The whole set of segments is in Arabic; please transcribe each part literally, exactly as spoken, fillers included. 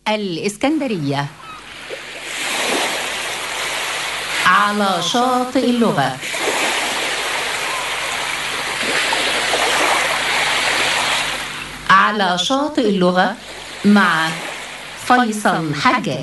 الإسكندرية على شاطئ اللغة. على شاطئ اللغة مع فيصل حجاج.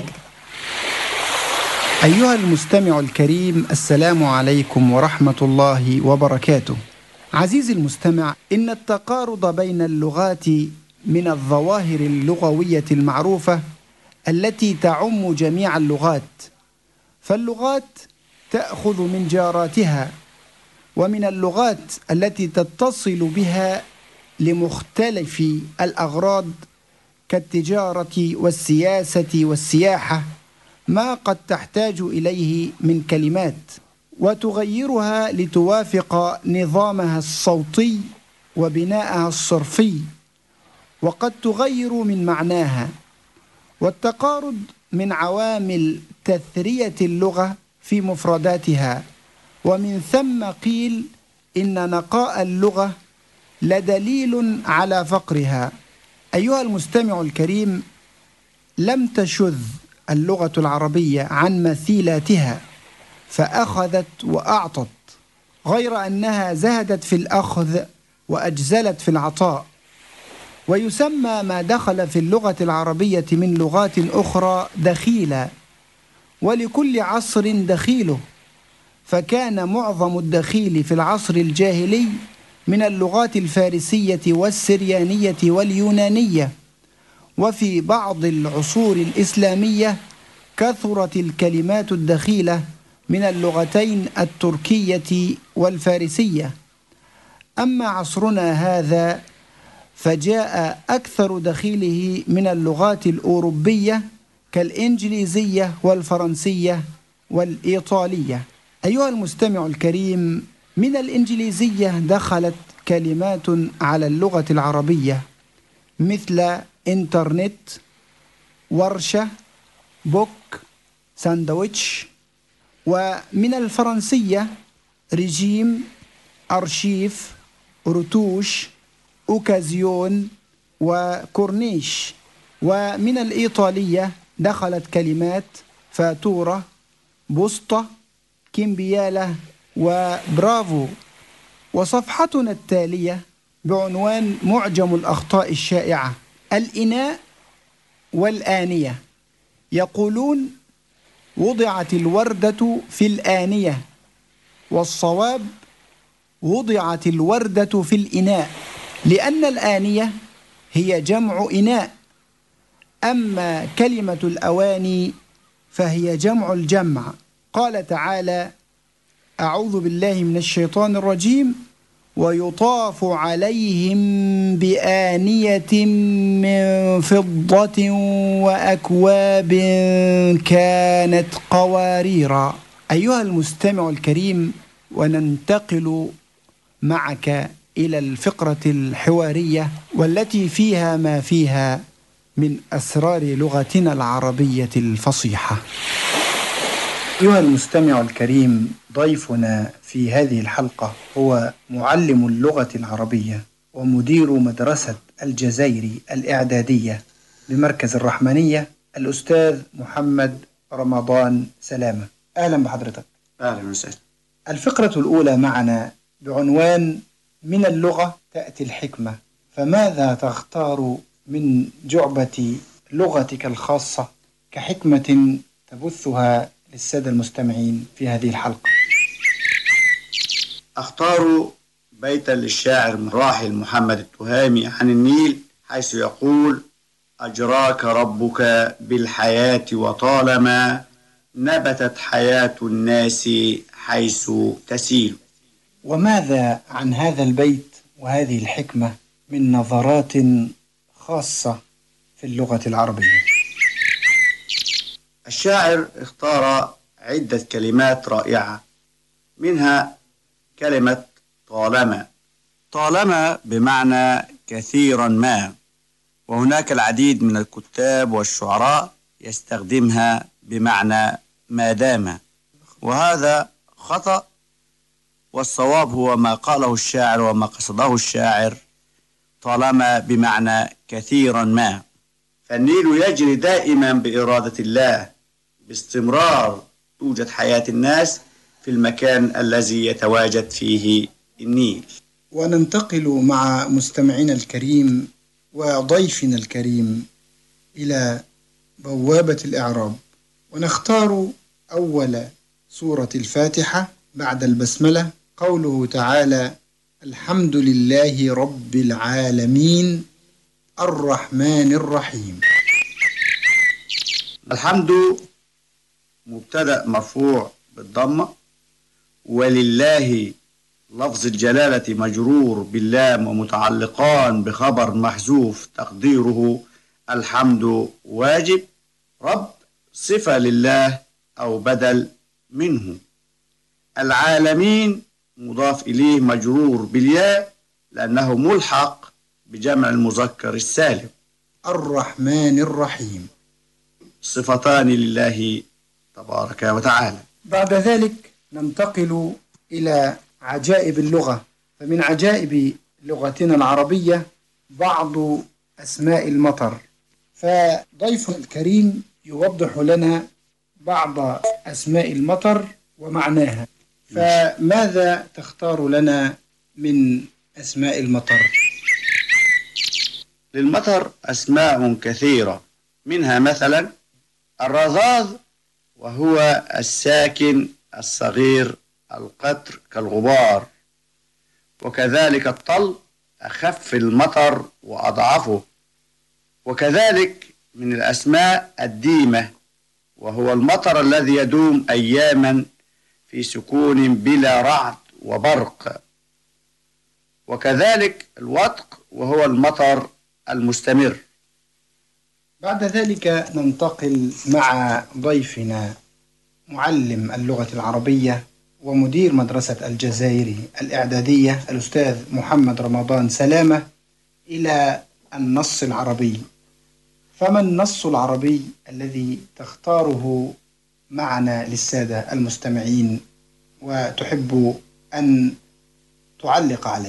أيها المستمع الكريم، السلام عليكم ورحمة الله وبركاته. عزيزي المستمع، إن التقارض بين اللغات من الظواهر اللغوية المعروفة التي تعم جميع اللغات، فاللغات تأخذ من جاراتها، ومن اللغات التي تتصل بها لمختلف الأغراض كالتجارة والسياسة والسياحة ما قد تحتاج إليه من كلمات، وتغيرها لتوافق نظامها الصوتي وبناءها الصرفي، وقد تغير من معناها. والتقارض من عوامل تثرية اللغة في مفرداتها، ومن ثم قيل إن نقاء اللغة لدليل على فقرها. أيها المستمع الكريم، لم تشذ اللغة العربية عن مثيلاتها فأخذت وأعطت، غير أنها زهدت في الأخذ وأجزلت في العطاء. ويسمى ما دخل في اللغة العربية من لغات أخرى دخيلا، ولكل عصر دخيله، فكان معظم الدخيل في العصر الجاهلي من اللغات الفارسية والسريانية واليونانية، وفي بعض العصور الإسلامية كثرت الكلمات الدخيلة من اللغتين التركية والفارسية. أما عصرنا هذا فجاء أكثر دخيله من اللغات الأوروبية كالإنجليزية والفرنسية والإيطالية. أيها المستمع الكريم، من الإنجليزية دخلت كلمات على اللغة العربية مثل إنترنت، ورشة، بوك، ساندويتش. ومن الفرنسية رجيم، أرشيف، رتوش، أوكازيون وكورنيش. ومن الإيطالية دخلت كلمات فاتورة، بوسطة، كيمبيالة وبرافو. وصفحتنا التالية بعنوان معجم الأخطاء الشائعة: الإناء والآنية. يقولون وضعت الوردة في الآنية، والصواب وضعت الوردة في الإناء، لأن الآنية هي جمع إناء، أما كلمة الأواني فهي جمع الجمع. قال تعالى: أعوذ بالله من الشيطان الرجيم: ويطاف عليهم بآنية من فضة وأكواب كانت قواريرا. أيها المستمع الكريم، وننتقل معك إلى الفقرة الحوارية والتي فيها ما فيها من أسرار لغتنا العربية الفصيحة. أيها المستمع الكريم، ضيفنا في هذه الحلقة هو معلم اللغة العربية ومدير مدرسة الجزائري الإعدادية بمركز الرحمنية، الأستاذ محمد رمضان سلامة. أهلا بحضرتك. أهلا وسهلا. الفقرة الأولى معنا بعنوان من اللغة تأتي الحكمة، فماذا تختار من جعبة لغتك الخاصة كحكمة تبثها للسادة المستمعين في هذه الحلقة؟ أختار بيتا للشاعر الراحل محمد التهامي عن النيل، حيث يقول: أجراك ربك بالحياة وطالما نبتت حياة الناس حيث تسيل. وماذا عن هذا البيت وهذه الحكمة من نظرات خاصة في اللغة العربية؟ الشاعر اختار عدة كلمات رائعة، منها كلمة طالما. طالما بمعنى كثيرا ما، وهناك العديد من الكتاب والشعراء يستخدمها بمعنى ما دام، وهذا خطأ، والصواب هو ما قاله الشاعر وما قصده الشاعر: طالما بمعنى كثيرا ما. فالنيل يجري دائما بإرادة الله، باستمرار توجد حياة الناس في المكان الذي يتواجد فيه النيل. وننتقل مع مستمعينا الكريم وضيفنا الكريم إلى بوابة الإعراب، ونختار أول سورة الفاتحة بعد البسملة قوله تعالى: الحمد لله رب العالمين الرحمن الرحيم. الحمد مبتدأ مرفوع بالضمة، ولله لفظ الجلالة مجرور باللام ومتعلقان بخبر محذوف تقديره الحمد واجب. رب صفة لله أو بدل منه. العالمين مضاف إليه مجرور بالياء لأنه ملحق بجمع المذكر السالم. الرحمن الرحيم صفتان لله تبارك وتعالى. بعد ذلك ننتقل إلى عجائب اللغة، فمن عجائب لغتنا العربية بعض أسماء المطر، فضيفنا الكريم يوضح لنا بعض أسماء المطر ومعناها. فماذا تختار لنا من أسماء المطر؟ للمطر أسماء كثيرة، منها مثلا الرذاذ وهو الساكن الصغير القطر كالغبار، وكذلك الطل أخف المطر وأضعفه، وكذلك من الأسماء الديمة وهو المطر الذي يدوم أياما في سكون بلا رعد وبرق، وكذلك الوطق وهو المطر المستمر. بعد ذلك ننتقل مع ضيفنا معلم اللغة العربية ومدير مدرسة الجزائري الإعدادية الأستاذ محمد رمضان سلامة إلى النص العربي. فما النص العربي الذي تختاره معنا للسادة المستمعين وتحب أن تعلق عليه؟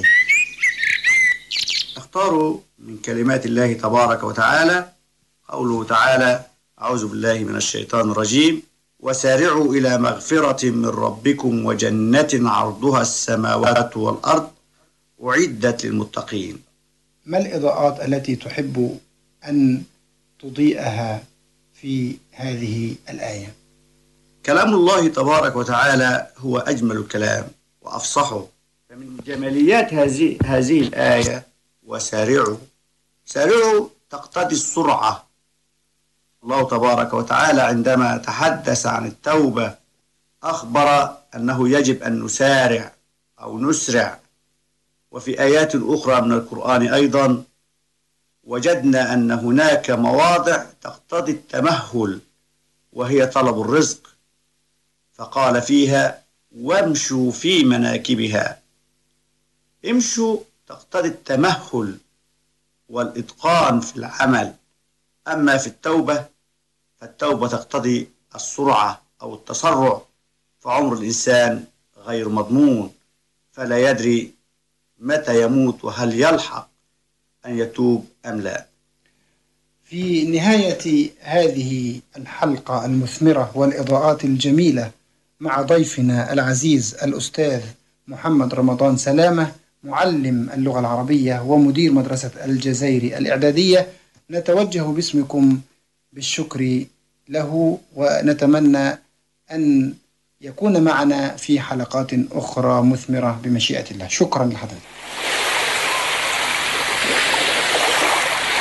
اختار من كلمات الله تبارك وتعالى قوله تعالى: أعوذ بالله من الشيطان الرجيم: وسارعوا إلى مغفرة من ربكم وجنة عرضها السماوات والأرض أعدت للمتقين. ما الإضاءات التي تحب أن تضيئها في هذه الآية؟ كلام الله تبارك وتعالى هو أجمل الكلام وأفصحه، فمن جماليات هذه هذه الآية وسارعوا. سارعوا تقتضي السرعة. الله تبارك وتعالى عندما تحدث عن التوبة أخبر أنه يجب أن نسارع أو نسرع، وفي آيات أخرى من القرآن أيضا وجدنا أن هناك مواضع تقتضي التمهل وهي طلب الرزق، فقال فيها: وامشوا في مناكبها. امشوا تقتضي التمهل والإتقان في العمل، أما في التوبة فالتوبة تقتضي السرعة أو التسرع، فعمر الإنسان غير مضمون، فلا يدري متى يموت وهل يلحق أن يتوب أم لا. في نهاية هذه الحلقة المثمرة والإضاءات الجميلة مع ضيفنا العزيز الأستاذ محمد رمضان سلامة معلم اللغة العربية ومدير مدرسة الجزائري الإعدادية، نتوجه باسمكم بالشكر له، ونتمنى أن يكون معنا في حلقات أخرى مثمرة بمشيئة الله. شكرا لحضرتك.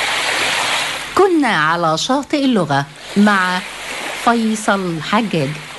كنا على شاطئ اللغة مع فيصل حجاج.